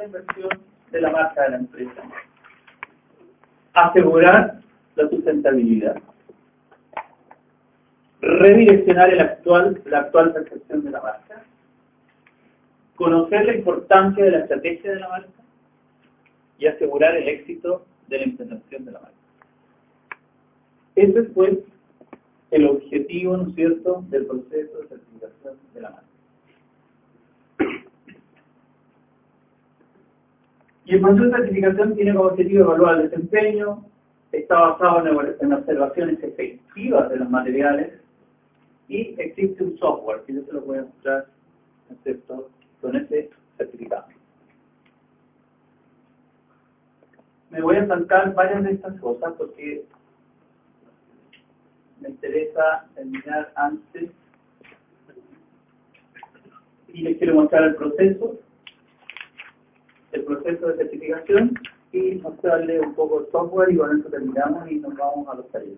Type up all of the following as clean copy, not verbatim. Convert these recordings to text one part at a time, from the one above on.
la inversión de la marca de la empresa. Asegurar la sustentabilidad. Redireccionar la actual percepción de la marca. Conocer la importancia de la estrategia de la marca y asegurar el éxito de la implementación de la marca. Ese fue el objetivo, ¿no es cierto?, del proceso de certificación de la marca. Y el proceso de certificación tiene como objetivo evaluar el desempeño, está basado en observaciones efectivas de los materiales y existe un software, que yo se lo voy a mostrar, ¿no es cierto?, con ese certificado. Me voy a saltar varias de estas cosas porque me interesa terminar antes y les quiero mostrar el proceso de certificación y mostrarles un poco el software y con eso terminamos y nos vamos a los talleres.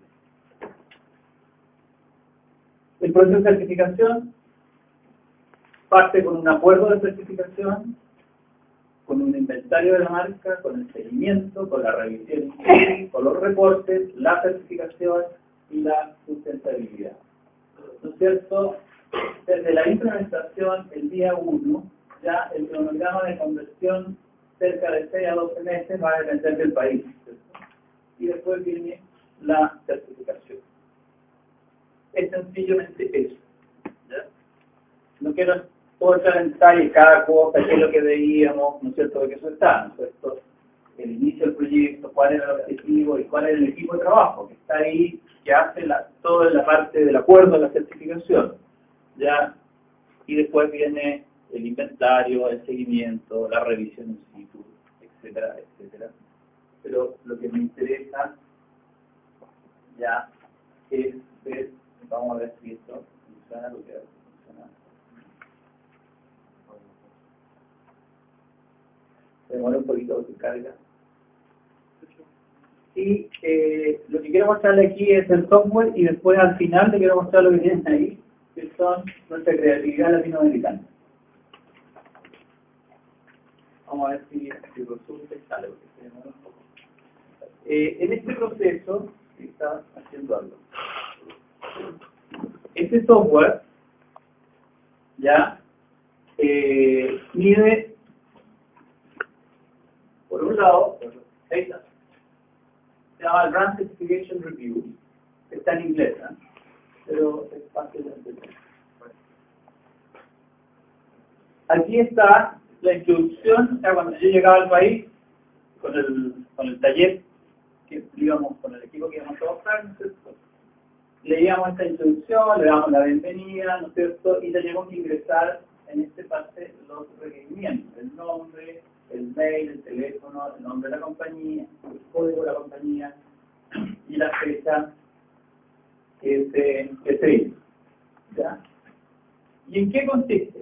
El proceso de certificación parte con un acuerdo de certificación, con un inventario de la marca, con el seguimiento, con la revisión, con los reportes, la certificación y la sustentabilidad. ¿No es cierto? Desde la implementación, el día 1, ya el cronograma de conversión cerca de 6 a 12 meses va a depender del país, ¿cierto? Y después viene la certificación. Es sencillamente eso, ¿ya? No quiero entrar en detalle cada cosa, qué es lo que veíamos, ¿no es cierto?, de que eso está, ¿no es cierto?, el inicio del proyecto, cuál era el objetivo y cuál era el equipo de trabajo que está ahí, que hace toda la parte del acuerdo de la certificación, ¿ya? Y después viene el inventario, el seguimiento, la revisión in situ, etcétera, etcétera. Pero lo que me interesa ya es ver, vamos a ver si esto funciona, lo que funciona. Se demora un poquito de carga. Y lo que quiero mostrarle aquí es el software y después al final le quiero mostrar lo que tienen ahí, que son nuestra creatividad latinoamericana. Vamos a ver si resulta y sale, porque se demora un poco. En este proceso está haciendo algo. Este software ya mide, por un lado, ahí está. Se llama Brand Certification Review. Está en inglés, ¿eh? Pero es fácil de entender. Aquí está la introducción. O sea, cuando yo llegaba al país, con el taller que íbamos, con el equipo que íbamos a trabajar, ¿no es cierto?, leíamos esta introducción, le damos la bienvenida, ¿no es cierto?, y tenemos que ingresar en este parte los requerimientos, el nombre, el mail, el teléfono, el nombre de la compañía, el código de la compañía y la fecha que se hizo, ¿ya? ¿Y en qué consiste?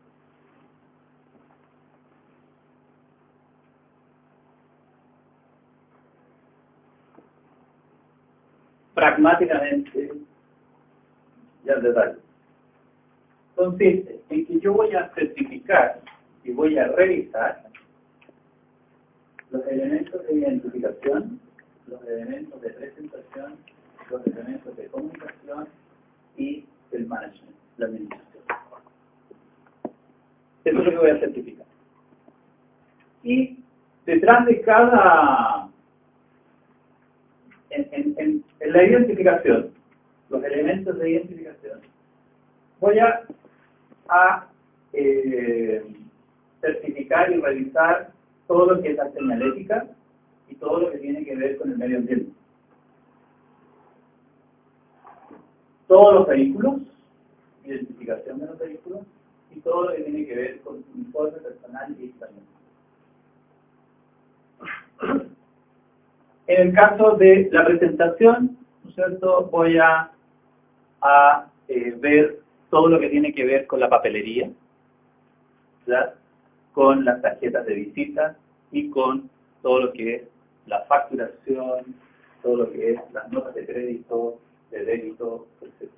Pragmáticamente, ya el detalle. Consiste en que yo voy a certificar y voy a revisar los elementos de identificación, los elementos de presentación, los elementos de comunicación y el management, la administración. Eso es lo que voy a certificar. Y detrás de cada, en la identificación, los elementos de identificación, voy a certificar y revisar todo lo que es la señalética y todo lo que tiene que ver con el medio ambiente. Todos los vehículos, identificación de los vehículos, y todo lo que tiene que ver con uniforme personal y equipamiento. En el caso de la presentación, ¿no es cierto?, voy a ver todo lo que tiene que ver con la papelería, ¿verdad?, con las tarjetas de visita y con todo lo que es la facturación, todo lo que es las notas de crédito, de débito, etc.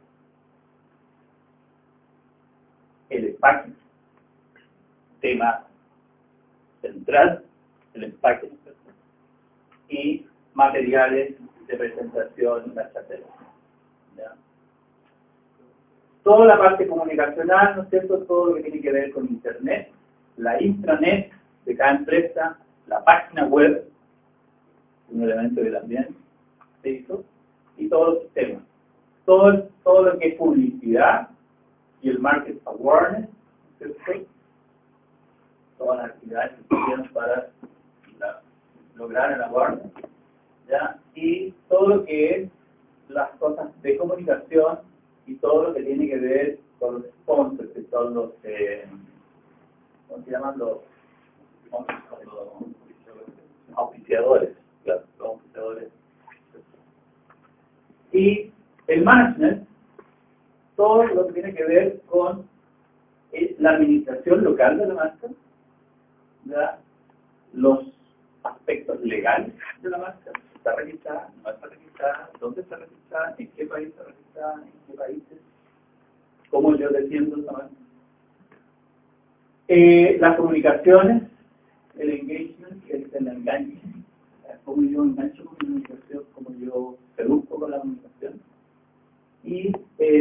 El empaque, tema central, el empaque, y materiales de presentación, la estrategia. ¿Ya? Toda la parte comunicacional, ¿no es cierto? Todo lo que tiene que ver con Internet, la intranet de cada empresa, la página web, un elemento que también se hizo, y todos los sistemas. Todo lo que es publicidad y el market awareness, ¿no es cierto? Todas las actividades que se hicieron para lograr el awareness, ¿ya? Y todo lo que es las cosas de comunicación y todo lo que tiene que ver con los sponsors, que son los, ¿cómo se llaman? Los auspiciadores, claro, los auspiciadores. Y el management, todo lo que tiene que ver con la administración local de la marca, ¿ya? Los aspectos legales de la marca, está registrada, no está registrada, dónde está registrada, en qué país está registrada, en qué países, cómo yo defiendo esa marca. Las comunicaciones, el engagement, que es el enganche, cómo yo engancho con la comunicación, cómo yo seduzco con la comunicación, y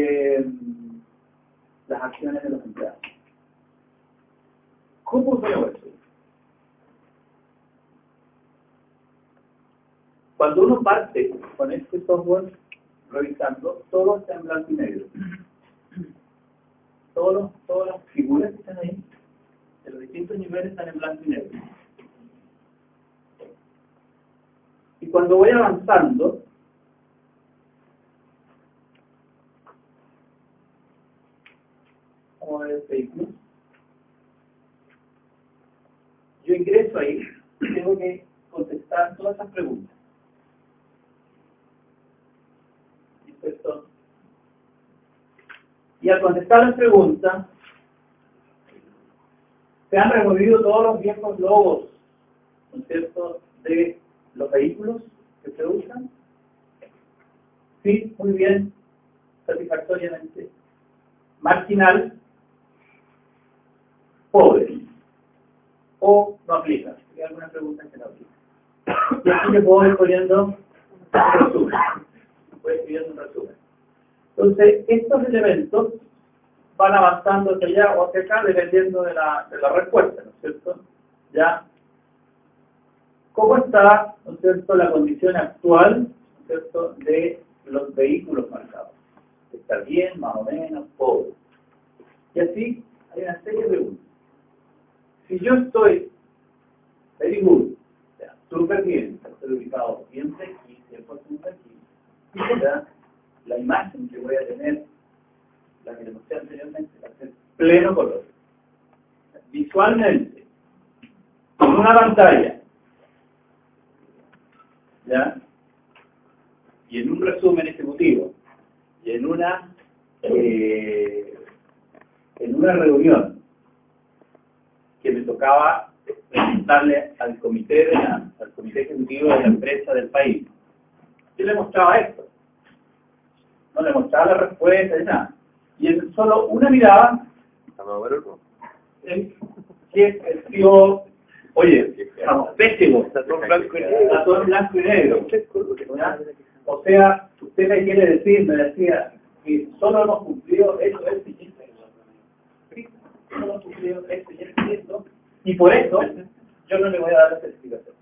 las acciones de los empleados. ¿Cómo veo eso? Cuando uno parte con este software, revisando, todo está en blanco y negro. Todas las figuras que están ahí, de los distintos niveles, están en blanco y negro. Y cuando voy avanzando, vamos a ver el vehículo, yo ingreso ahí y tengo que contestar todas esas preguntas. Y al contestar las preguntas, se han removido todos los viejos logos, ¿no es cierto?, de los vehículos que se usan. Sí, muy bien, satisfactoriamente. Marginal, pobre, o no aplica. Hay algunas preguntas que no aplican. Y aquí le puedo ir poniendo un resumen. Voy escribiendo un resumen. Entonces, estos elementos van avanzando hacia allá o hacia acá dependiendo de la respuesta, ¿no es cierto? Ya. ¿Cómo está, ¿no es cierto?, la condición actual, ¿no es cierto?, de los vehículos marcados? ¿Está bien, más o menos, pobre? Y así hay una serie de preguntas. Si yo estoy very good, o sea, súper bien, estoy ubicado siempre aquí, 100% aquí, ¿ya? La imagen que voy a tener, la que le mostré anteriormente, va a ser pleno color. Visualmente, en una pantalla, ¿ya? Y en un resumen ejecutivo, y en una reunión que me tocaba presentarle al comité ejecutivo de la empresa del país, yo le mostraba esto. No le mostraba la respuesta ni nada. Y en solo una mirada, él escribió, oye, estamos pésimos, está todo en blanco y negro. O sea, usted me quiere decir, me decía, que solo hemos cumplido esto, esto y esto. Solo hemos cumplido esto y esto, y por eso yo no le voy a dar la certificación.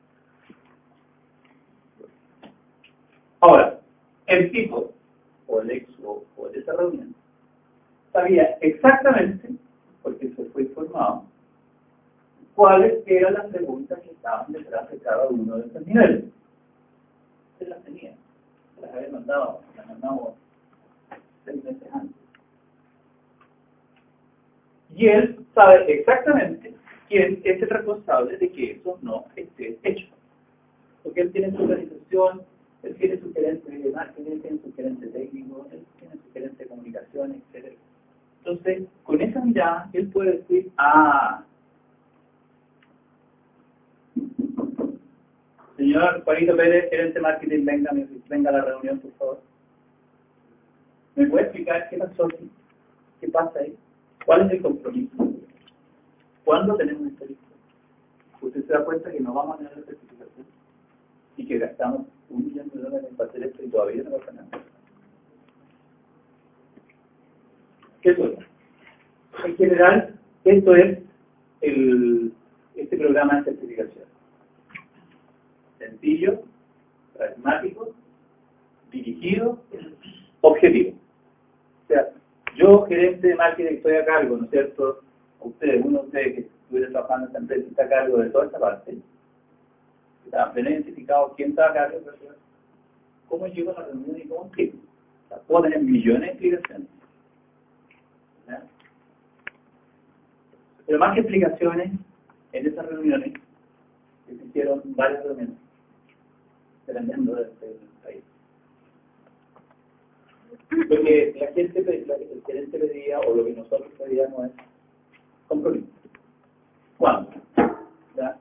Ahora, el tipo, o el ex o de esa reunión, sabía exactamente, porque se fue informado, cuáles eran las preguntas que estaban detrás de cada uno de esos niveles. Se las tenía, las había mandado, las mandamos 6 meses antes. Y él sabe exactamente quién es el responsable de que eso no esté hecho. Porque él tiene su organización, él tiene su gerente de marketing, él tiene su gerente técnico, él tiene su gerente de comunicación, etc. Entonces, con esa mirada, él puede decir, señor Juanito Pérez, gerente de marketing, venga a la reunión, por favor. ¿Me puede explicar qué pasó aquí? ¿Qué pasa ahí? ¿Cuál es el compromiso? ¿Cuándo tenemos esto listo? usted se da cuenta que no vamos a tener la certificación y que gastamos $1 millón en hacer esto y todavía no pasa nada. ¿Qué suena? En general, esto es este programa de certificación. Sencillo, pragmático, dirigido, objetivo. O sea, yo, gerente de marketing, estoy a cargo, ¿no es cierto? Ustedes, uno de ustedes que estuviera trabajando en esta empresa está a cargo de toda esta parte. Está bien identificado quién está a cargo de eso. ¿Cómo llego a la reunión y cómo explico? O sea, puedo tener millones de explicaciones. ¿Ya? Pero más que explicaciones, en esas reuniones se hicieron varias reuniones, dependiendo del país. Lo que la gente, el gerente pedía, o lo que nosotros pedíamos es compromiso. ¿Cuándo? ¿Ya?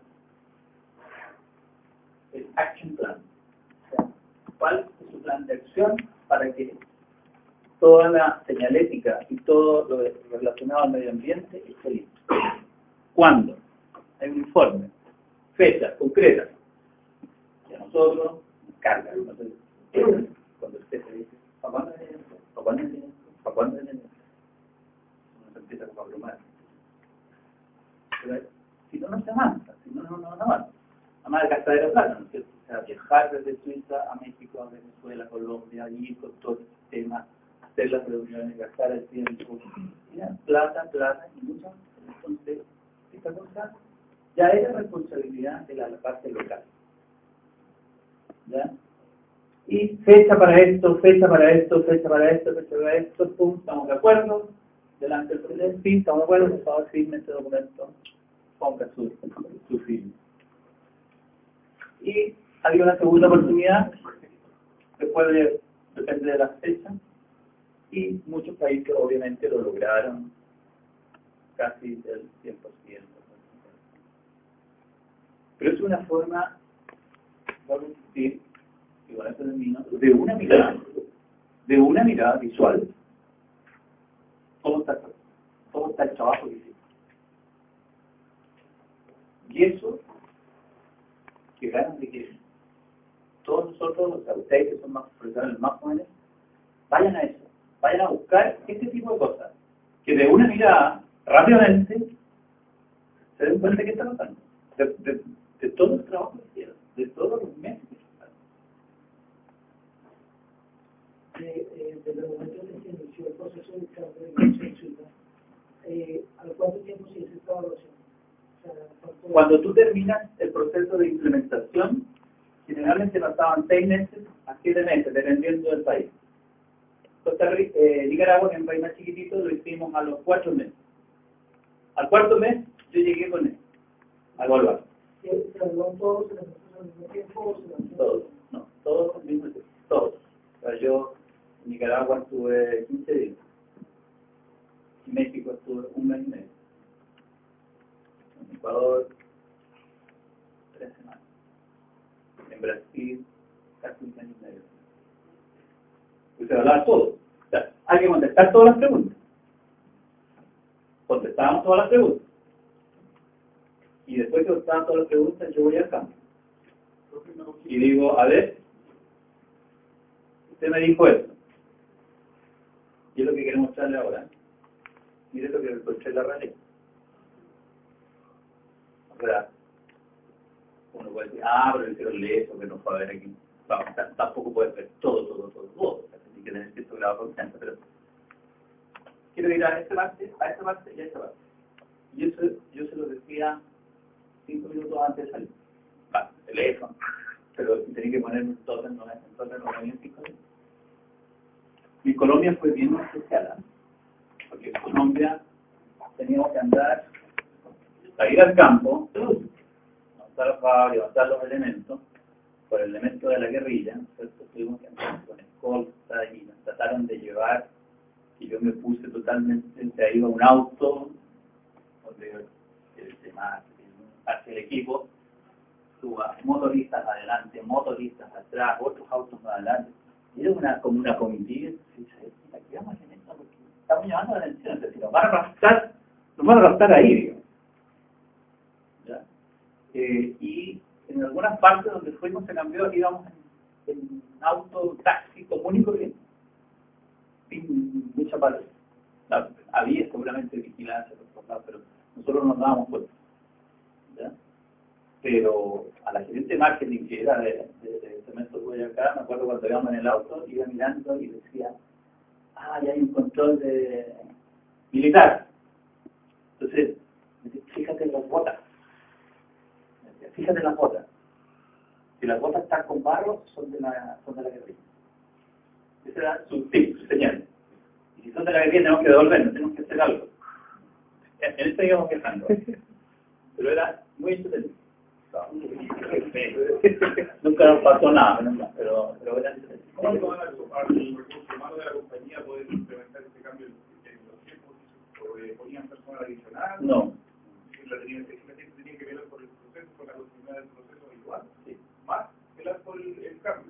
El action plan. O sea, ¿cuál es su plan de acción para que toda la señalética y todo lo relacionado al medio ambiente esté listo? ¿Cuándo? Hay un informe, fechas concretas. Y a nosotros nos carga. Cuando usted se dice, ¿para cuándo es esto? ¿Para cuándo es esto? ¿Para cuándo es esto? Uno se empieza como a abrumar. Pero si no, no se avanza. Si no, no avanza. Además, gastadera de plata, ¿no es cierto? O sea, viajar desde Suiza a México, a Venezuela, Colombia, ir con todo el sistema, hacer las reuniones, gastar el tiempo. Mira, plata y mucho. Entonces, esta cosa ya era responsabilidad de la parte local. ¿Ya? Y fecha para esto, pum, estamos de acuerdo, delante del presidente, sí, estamos de acuerdo, por favor, firme este documento, ponga su firma. Y había una segunda oportunidad, después depende de la fecha, y muchos países obviamente lo lograron casi del 100%. Pero es una forma, vamos a decir, y con eso termino, de una mirada visual, todo está el trabajo que hicimos. Y eso, que ganan de que todos nosotros, o sea, ustedes que son más profesionales, más jóvenes, vayan a eso, vayan a buscar este tipo de cosas, que de una mirada, rápidamente, se den cuenta que está pasando, de todo el trabajo que hicieron, de todos los meses que desde el momento en que se inició el proceso de cambio de negocio en Suiza, ¿a cuánto tiempo se hizo esta evaluación? O sea, cuando tú terminas el proceso de implementación, generalmente pasaban 6 meses a 7 meses, dependiendo del país. Nicaragua, que es un país más chiquitito, lo hicimos a los 4 meses. Al cuarto mes, yo llegué con él, a evaluar. ¿Se evaluaron todos al mismo tiempo? Todos, no, todos al mismo tiempo, todos. O sea, yo en Nicaragua estuve 15 días. En México estuve 1 mes y medio. En Ecuador, 3 semanas. En Brasil, casi 1 mes y medio. Y se hablaba todo. O sea, hay que contestar todas las preguntas. Contestábamos todas las preguntas. Y después que contestaban todas las preguntas, yo voy al campo. Y digo, a ver, usted me dijo esto. Y es lo que quiero mostrarle ahora. Mire lo que encontré en la realidad. O sea, uno puede decir, pero el hicieron eso, que no fue a ver aquí. Vamos, tampoco puede ver todo. Así que tener cierto grado de confianza, pero quiero ir a esta parte y a esta parte. Y eso yo se lo decía 5 minutos antes de salir. Teléfono, pero tenía que poner un total, no había 5 minutos. Y Colombia fue bien especial, porque en Colombia teníamos que andar, salir al campo, montar los caballos, levantar los elementos, por el elemento de la guerrilla, ¿cierto? Tuvimos que andar con escolta y nos trataron de llevar, y yo me puse totalmente, se iba un auto, donde el tema hacia el equipo, suba motoristas adelante, motoristas atrás, otros autos más adelante. Y era como una comitiva, y aquí vamos en esto porque estamos llamando la atención, es decir, nos van a arrastrar ahí, digamos. ¿Ya? y en algunas partes donde fuimos se cambió, íbamos en auto, taxi común y corriente, sin mucha parte. Había seguramente vigilancia por todos lados, pero nosotros nos dábamos cuenta. ¿Ya? Pero a la gerente de marketing que era de Cemento Boyacá, me acuerdo cuando íbamos en el auto, iba mirando y decía, ya hay un control de militar. Entonces, fíjate en las botas. Fíjate en las botas. Si las botas están con barro, son de la guerrilla. Ese era su tip, su señal. Y si son de la guerrilla, tenemos que devolvernos, tenemos que hacer algo. En esto íbamos quejando. Pero era muy entretenido. Nunca nos pasó nada, pero era entretenido. ¿Cómo van al recurso humano de la compañía poder implementar este cambio en los tiempos? ¿Ponían personal adicional? No. ¿La gente tenía que velar por el proceso, por la continuidad del proceso igual? Sí. ¿Más velar por el cambio?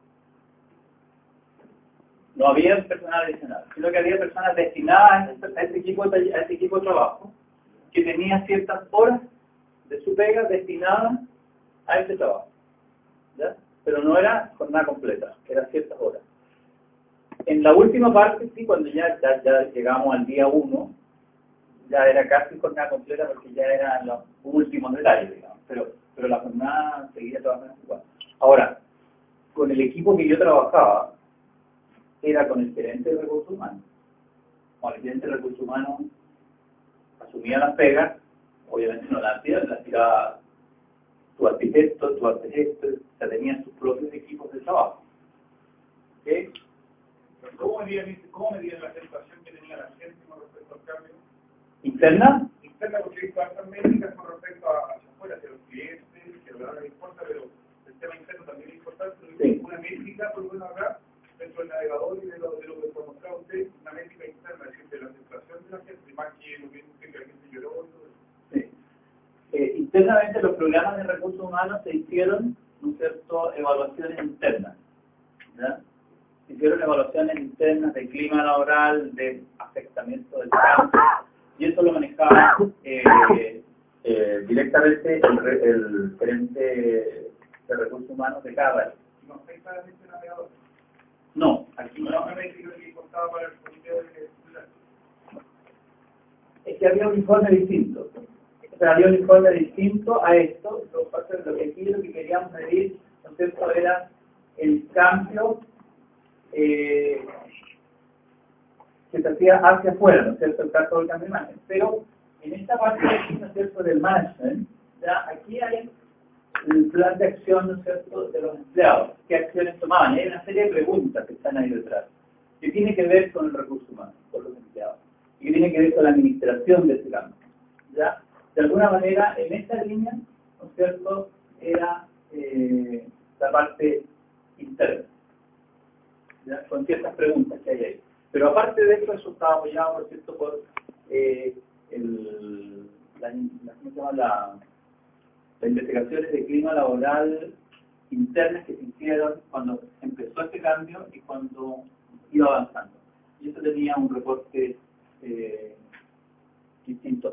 No había personal adicional, sino que había personas destinadas a este equipo de trabajo que tenía ciertas horas de su pega destinadas a ese trabajo. ¿Ya? Pero no era jornada completa, era ciertas horas. En la última parte, sí, cuando ya llegamos al día 1, ya era casi jornada completa porque ya eran los últimos detalles, digamos, pero la jornada seguía trabajando igual. Ahora, con el equipo que yo trabajaba, era con el gerente de recursos humanos. Cuando el gerente de recursos humanos asumía las pegas, obviamente no las tiraba tu arquitecto, o sea, tenían sus propios equipos de trabajo. ¿Okay? ¿Cómo medían la aceptación que tenía la gente con respecto al cambio? ¿Interna? Interna, porque hay tantas métricas con respecto hacia afuera, hacia los clientes, que la verdad no importa, pero el tema interno también es importante. Sí. Una métrica, por bueno, acá, dentro del navegador y de lo que fue mostrado usted, una métrica interna, es decir, de la aceptación de la gente, más que lo que la gente lloró y todo eso. Sí. Internamente los programas de recursos humanos se hicieron, ¿no es cierto?, evaluaciones internas. ¿Ya? Se hicieron evaluaciones internas de clima laboral, de afectamiento del campo, y eso lo manejaba directamente el gerente de recursos humanos de cada país. ¿No afecta a este navegador? No, aquí No, no. una métrica que importaba para el comité de Es que había un informe distinto. O sea, había un informe distinto a esto. Lo que queríamos medir, ¿no es cierto?, era el cambio que se hacía hacia afuera, ¿no es cierto?, el caso del cambio de imagen. Pero en esta parte, ¿no es cierto?, del management, ya aquí hay el plan de acción, ¿no es cierto?, de los empleados. ¿Qué acciones tomaban? Y hay una serie de preguntas que están ahí detrás, que tiene que ver con el recurso humano, con los empleados, y que tiene que ver con la administración de ese cambio. ¿Ya? De alguna manera, en esta línea, ¿no es cierto?, era la parte interna, ¿ya?, con ciertas preguntas que hay ahí. Pero aparte de eso estaba apoyado, por cierto, por las investigaciones de clima laboral internas que se hicieron cuando empezó este cambio y cuando iba avanzando. Y eso tenía un reporte distinto.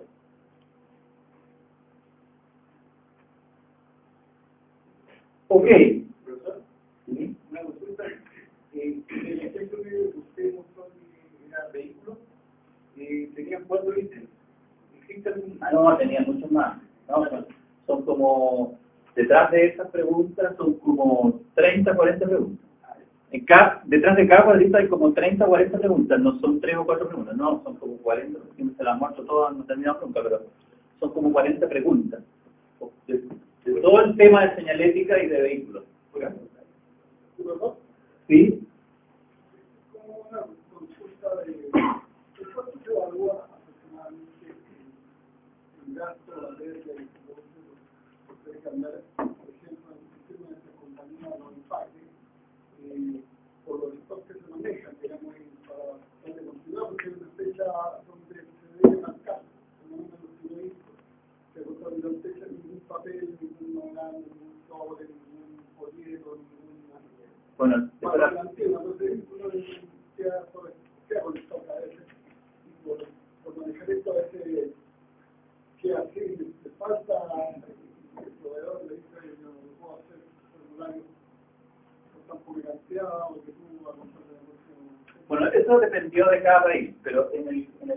Ok. profesor. ¿Sí? Una consulta. El ejemplo que usted mostró era vehículos, tenían 4 ítems. ¿Existe algún? No, tenía muchos más. No, son como, detrás de esas preguntas son como 30, 40 preguntas. Detrás de cada cuadrito hay como 30 o 40 preguntas, no son 3 o 4 preguntas, no, son como 40, se las muestro todas, no terminamos nunca, pero son como 40 preguntas. De todo el tema de señalética y de vehículos. ¿Sí? Como una consulta de cuánto se evalúa aproximadamente el gasto a la vez de puede cambiar, por ejemplo, en el sistema de esta compañía los empaques por los stocks que se manejan, digamos, para darle continuidad, porque es una fecha donde se debe marcar, como uno de los periodistas, pero cuando no se echa ningún papel, ningún hogar, ningún sobre, ningún folleto, ninguna. Bueno, Para la antigua, entonces uno queda con esto a veces, y por manejar esto a veces queda así, le falta eso dependió de cada país, pero en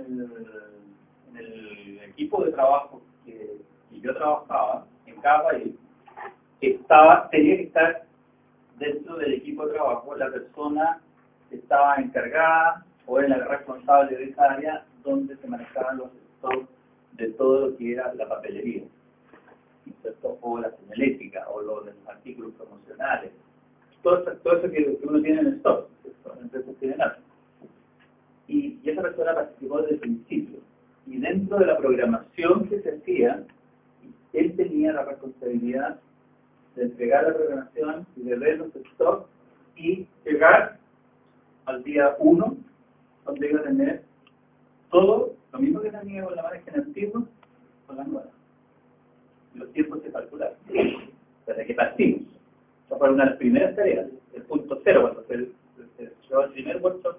el equipo de trabajo que yo trabajaba, en cada país, tenía que estar dentro del equipo de trabajo la persona que estaba encargada o era la responsable de esa área donde se manejaban los stocks de todo lo que era la papelería, ¿cierto? O la señalética, o los artículos promocionales, todo eso que uno tiene en el stock, ¿cierto? En empresas generales. Y esa persona participó desde el principio. Y dentro de la programación que se hacía, él tenía la responsabilidad de entregar la programación y de ver los stocks y llegar al día 1, donde iba a tener todo lo mismo que tenía con la margen antigua, con la nueva. Los tiempos se calcularon. Desde que partimos. Esa fue una de las primeras tareas, el punto cero, cuando se llevó el primer workshop.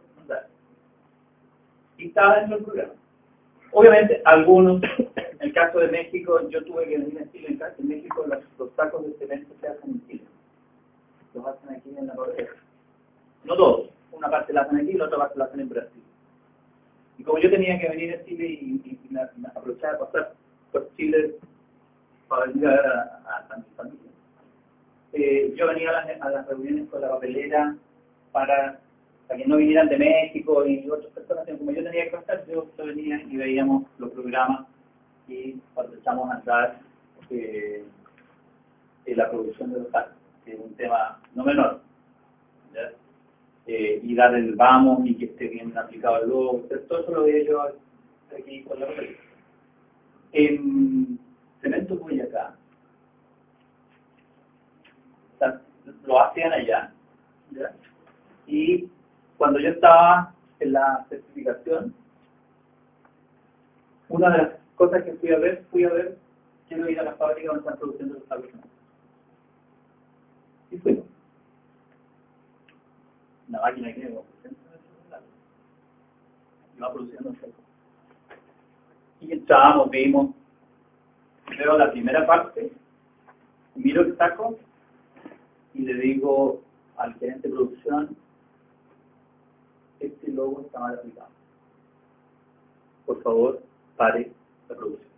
Y estaba dentro del programa. Obviamente, algunos, en el caso de México, yo tuve que venir a Chile. En México, los sacos de cemento se hacen en Chile. Los hacen aquí en la cordillera. No todos. Una parte la hacen aquí y la otra parte la hacen en Brasil. Y como yo tenía que venir a Chile y me aprovechaba de pasar por Chile para venir a ver a mi familia, yo venía a las reuniones con la papelera para que no vinieran de México y otras personas, como yo tenía que pasar, yo venía y veíamos los programas y cuando echamos a andar la producción de los sacos, que es un tema no menor, ¿ya? Y dar el vamos y que esté bien aplicado el logo, todo eso lo veía yo aquí con la papelera. En Cemento Boyacá, lo hacían allá, ¿ya? Y cuando yo estaba en la certificación, una de las cosas que fui a ver, quiero ir a la fábrica donde están produciendo los sacos. Y fuimos. Una máquina que iba produciendo sacos. Y entramos, vimos, veo la primera parte, miro el saco y le digo al gerente de producción, este logo está mal aplicado. Por favor, pare la producción.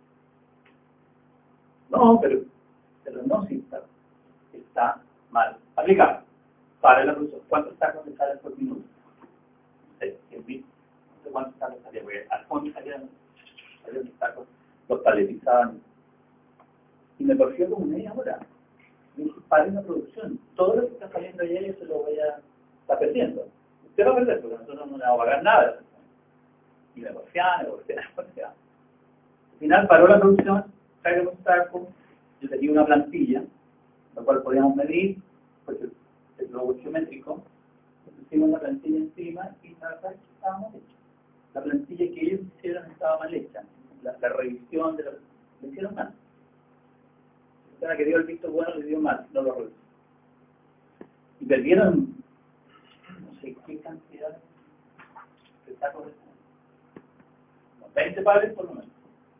No, pero no, sí está mal aplicado. Pare la producción. ¿Cuántos sacos le salen por minuto? No sé, 100.000. No sé cuántos sacos salían, porque al fondo salían los sacos, los paletizaban. Y me cogió como media hora. Me dije, pare la producción. Todo lo que está saliendo allá yo se lo voy a estar perdiendo. Usted va a perder porque nosotros no le vamos a pagar nada. Y negociaban. Al final paró la producción, trae los sacos, yo tenía una plantilla, la cual podíamos medir, porque el globo geométrico, pusimos la plantilla encima y la verdad es que estaba mal hecha. La plantilla que ellos hicieron estaba mal hecha. La revisión de la hicieron mal. La persona que dio el visto bueno le dio mal, no lo revisó. Y perdieron no sé qué cantidad de sacos de 20 pares por lo menos.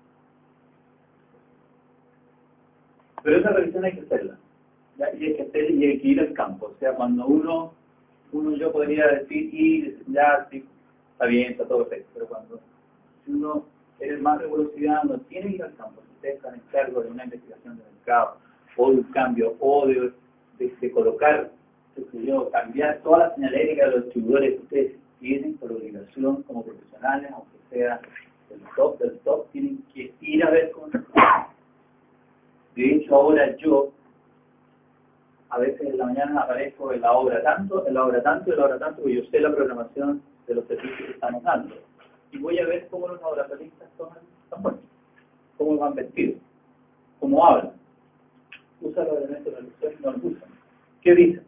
Pero esa revisión hay que hacerla. ¿Ya? Y hay que hacerla y hay que ir al campo. O sea, cuando uno yo podría decir, ya, sí, está bien, está todo perfecto. Pero cuando si uno es más de velocidad, uno tiene que ir al campo. Si ustedes están en cargo de una investigación de mercado, o de un cambio, o de colocar, cambiar toda la señalética de los distribuidores que ustedes tienen por obligación como profesionales, aunque sea del top, tienen que ir a ver cómo se hace. De hecho, ahora yo, a veces en la mañana aparezco en la obra tanto, porque yo sé la programación de los servicios que estamos dando. Y voy a ver cómo los laboratoristas están buenos, cómo van vestidos, cómo hablan. Usan los elementos de la lección y no los usan. ¿Qué dicen?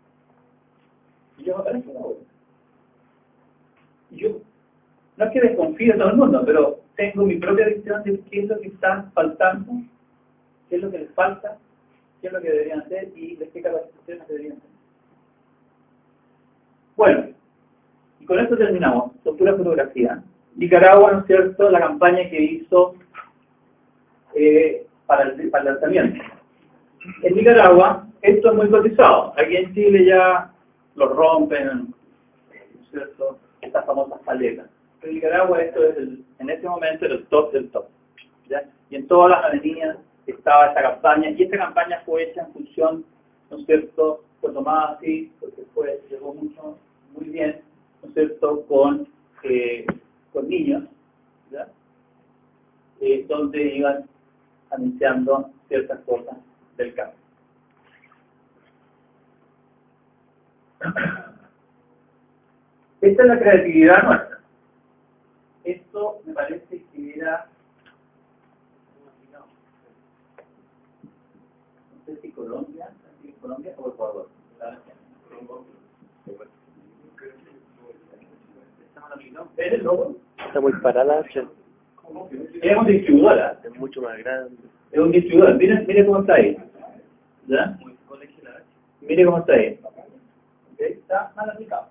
Y yo aparezco en la obra. Y yo, no es que desconfíe de todo el mundo, pero tengo mi propia visión de qué es lo que está faltando, qué es lo que les falta, qué es lo que deberían hacer y de qué capacitaciones deberían hacer. Bueno, y con esto terminamos. Son pura fotografía. Nicaragua, ¿no es cierto?, la campaña que hizo para el lanzamiento. En Nicaragua, esto es muy cotizado. Aquí en Chile ya lo rompen, ¿no es cierto?, estas famosas paletas. En Nicaragua esto es en ese momento era el top del top, ¿ya? Y en todas las avenidas estaba esta campaña, y esta campaña fue hecha en función, ¿no es cierto?, fue tomada así, porque llegó mucho, muy bien, ¿no es cierto?, con niños, ¿ya? Donde iban anunciando ciertas cosas del campo. Esta es la creatividad nuestra. Esto me parece que era, no sé si Colombia o Ecuador. ¿Es el logo? Está muy parada, Es un distribuidor. es mucho más grande. Es un distribuidor. Mire cómo está ahí. ¿Ya? Mire cómo está ahí. ¿Okay? Está mal aplicado.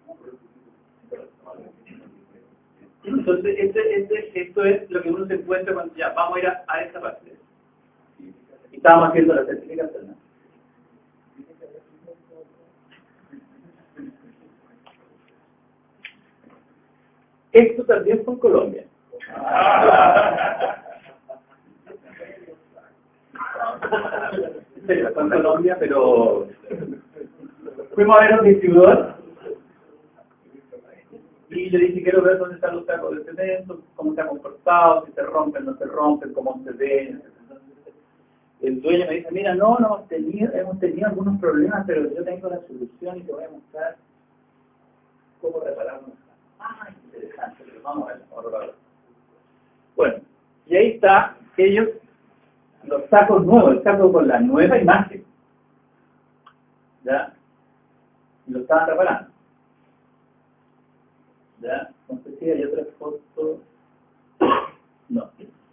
Entonces, esto es lo que uno se encuentra cuando ya vamos a ir a esta parte. Y estábamos haciendo la certificación, ¿no? Esto también fue en Colombia. En serio, fue en Colombia, pero fuimos a ver a un distribuidor y le dije, quiero ver dónde están los sacos de cemento, cómo se ha comportado, si se rompen, no se rompen, cómo se ven. El dueño me dice, mira, no, hemos tenido algunos problemas, pero yo tengo la solución y te voy a mostrar cómo repararlo. Ah, interesante, pero vamos a ver. Bueno, y ahí está, ellos, los sacos nuevos, el saco con la nueva imagen, ¿ya? Y lo estaban reparando. ¿Ya? No sé si hay otra foto. No.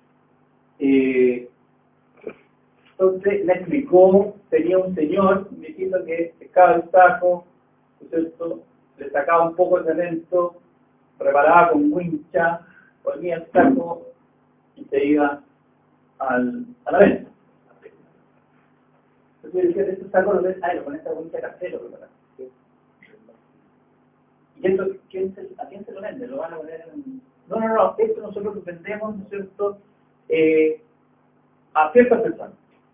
Entonces me explicó, tenía un señor, un viejito que pescaba el saco, ¿no es cierto? Le sacaba un poco de cemento, preparaba con wincha, ponía el saco y se iba a la venta. Entonces yo decía, estos sacos los ves, lo con esta wincha casero, ¿verdad? ¿Y esto a quién se lo vende? ¿Lo van a poner en...? No, esto nosotros lo vendemos, ¿no es cierto?, a ciertas personas.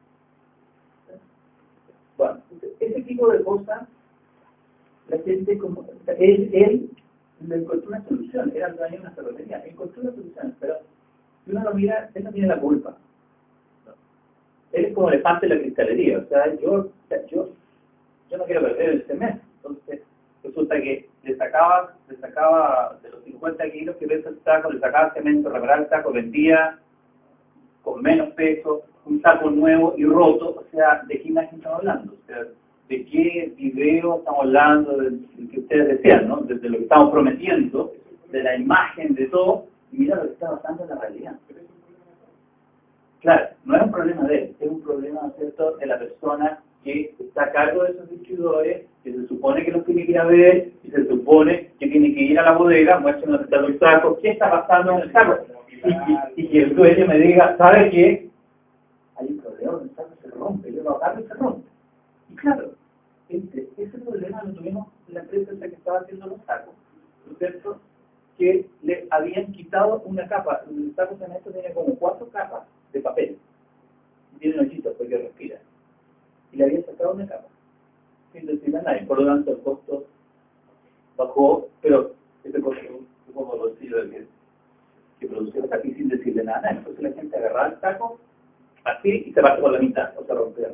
Bueno, ese tipo de cosas, la gente, como él le encontró una solución, era el dueño de una ferretería, encontró una solución, pero si uno lo mira, él no tiene la culpa. Él es como el elefante de la cristalería, o sea, yo no quiero perder el semestre, entonces resulta que le sacaba de los 50 kilos que pesa el saco, le sacaba cemento, reparaba el saco, vendía con menos peso, un saco nuevo y roto, o sea, ¿de qué imagen estamos hablando? O sea, ¿de qué video estamos hablando? Del que ustedes decían, ¿no? Desde lo que estamos prometiendo, de la imagen, de todo, y mira lo que está pasando en la realidad. Claro, no es un problema de él, es un problema, ¿cierto?, de la persona que está a cargo de esos distribuidores, que se supone que los tiene que ir a ver, y se supone que tiene que ir a la bodega, muestra dónde está el saco, ¿qué está pasando en el saco? Y que el dueño me diga, ¿sabe qué? Hay un problema, el saco se rompe, yo lo agarro y se rompe. Y claro, ese problema lo tuvimos en la empresa que estaba haciendo los sacos, ¿no es cierto?, que le habían quitado una capa. El saco de cemento tiene como 4 capas de papel, y tiene hoyitos porque respira. Y le habían sacado una capa, sin decirle a nadie. Por lo tanto, el costo bajó, pero ese costo fue como el bolsillo del que producía aquí sin decirle nada a nadie. Entonces la gente agarraba el saco así y se parte por la mitad, o se rompía.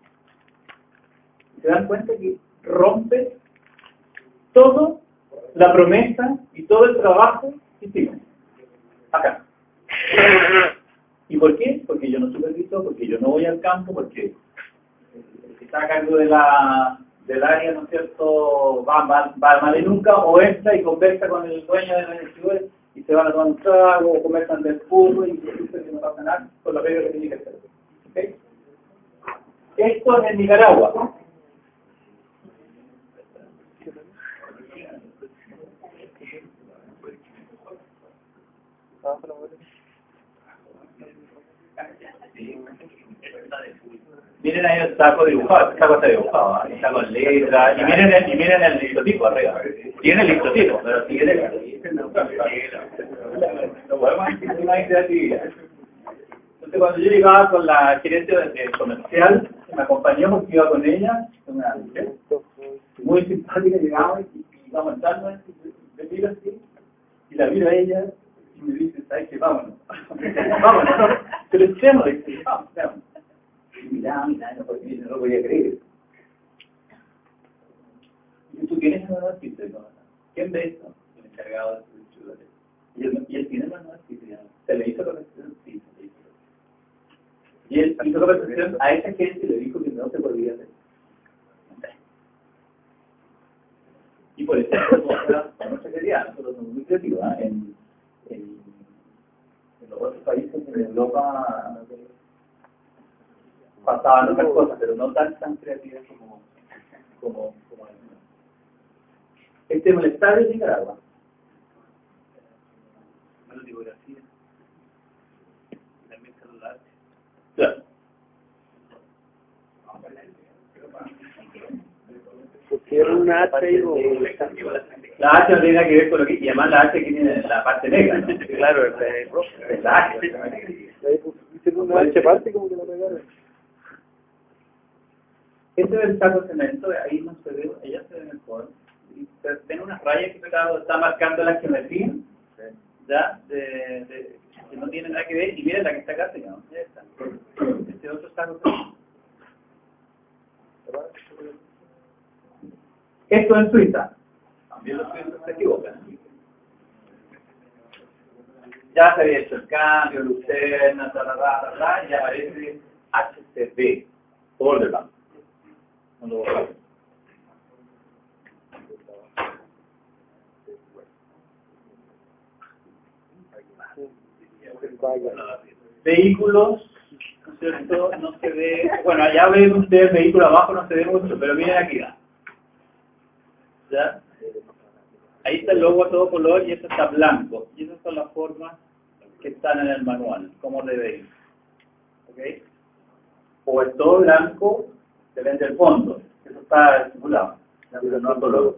Y se dan cuenta que rompe todo la promesa y todo el trabajo que hicimos acá. ¿Y por qué? Porque yo no superviso, porque yo no voy al campo, porque el que está a cargo del área, ¿no es cierto?, va mal y nunca, o entra y conversa con el dueño de la distribuidora y se van a tomar un trago, o conversan del fútbol y dicen que no pasa nada con la regla que tiene que hacer. ¿Okay? Esto es en Nicaragua. Miren ahí el saco dibujado, el saco está dibujado, ¿eh? Está con letras, y miren el listotipo arriba. Tiene el listotipo, pero si quieren... No podemos decir una creatividad. Entonces cuando yo llegaba con la gerente comercial, me acompañó porque iba con ella, una mujer muy simpática, llegaba y íbamos entrando, me miro así, y la miro a ella, y me dice, ¿sabes qué? Vámonos. Vámonos, pero echemos, dice, vamos. Y miraba, no lo podía creer. Y tú tienes el manual físico, ¿quién ve esto? El encargado de su ciudad. Y él tiene el manual físico, se le hizo corrección, sí, se le hizo. Y él hizo corrección a esa gente y le dijo que no se podía hacer. Y por eso, no se quería, nosotros somos muy creativos, ¿eh? En los otros países, en Europa, pasaban otras cosas, pero no tan creativas como este es el estadio de Nicaragua. La tipografía. También celular. Claro. Pusieron una H ahí o... La H no tiene nada que ver con lo que... Y además la H que tiene la parte negra, ¿no? Claro, el la H. ahí pusieron una H parte como que la pegaron. Este es el saco de cemento, ahí no se ve, ella se ve mejor. Y tiene unas rayas que está marcando la geometría, ¿ya? Que no tiene nada que ver, y miren la que está acá, señor. Este otro saco. Esto en Suiza. También los suizos se equivocan. Ya se había hecho el cambio, Lucerna, y ya aparece HCB, Borderland. Vehículos, ¿no es cierto? No se ve, bueno, allá ven ustedes el vehículo abajo, no se ve mucho, pero miren aquí, ¿ya? Ahí está el logo a todo color y esto está blanco, y esas son las formas que están en el manual, cómo debe ir, ¿ok? O es todo blanco, se vende el fondo, eso está estipulado, pero no todo logo.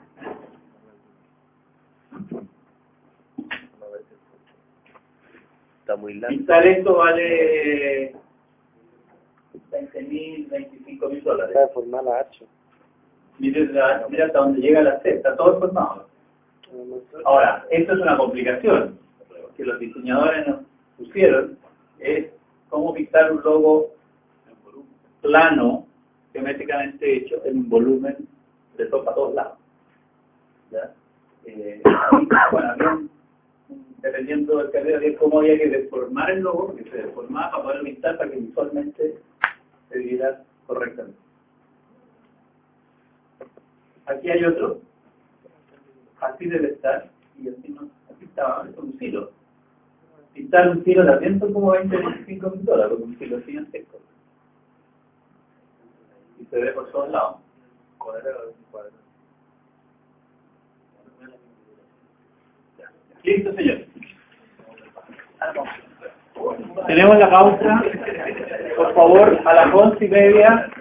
Está muy largo. Pintar esto vale $20,000, $25,000. Está de formar la H. Mira hasta donde llega la C, está todo formado. Ahora, esto es una complicación que los diseñadores nos pusieron, es cómo pintar un logo plano, geométricamente hecho, en un volumen de topa a todos lados. ¿Ya? Bueno, había dependiendo del carrera de cómo había que deformar el logo, porque se deformaba para poder pintar para que visualmente se viera correctamente. Aquí hay otro, así debe estar, y así no, aquí estaba, es un silo. Pintar un silo también son como $25,000, con un silo así en seco. Y se ve por todos lados. Listo, señor. Tenemos la pausa. Por favor, a las 11:30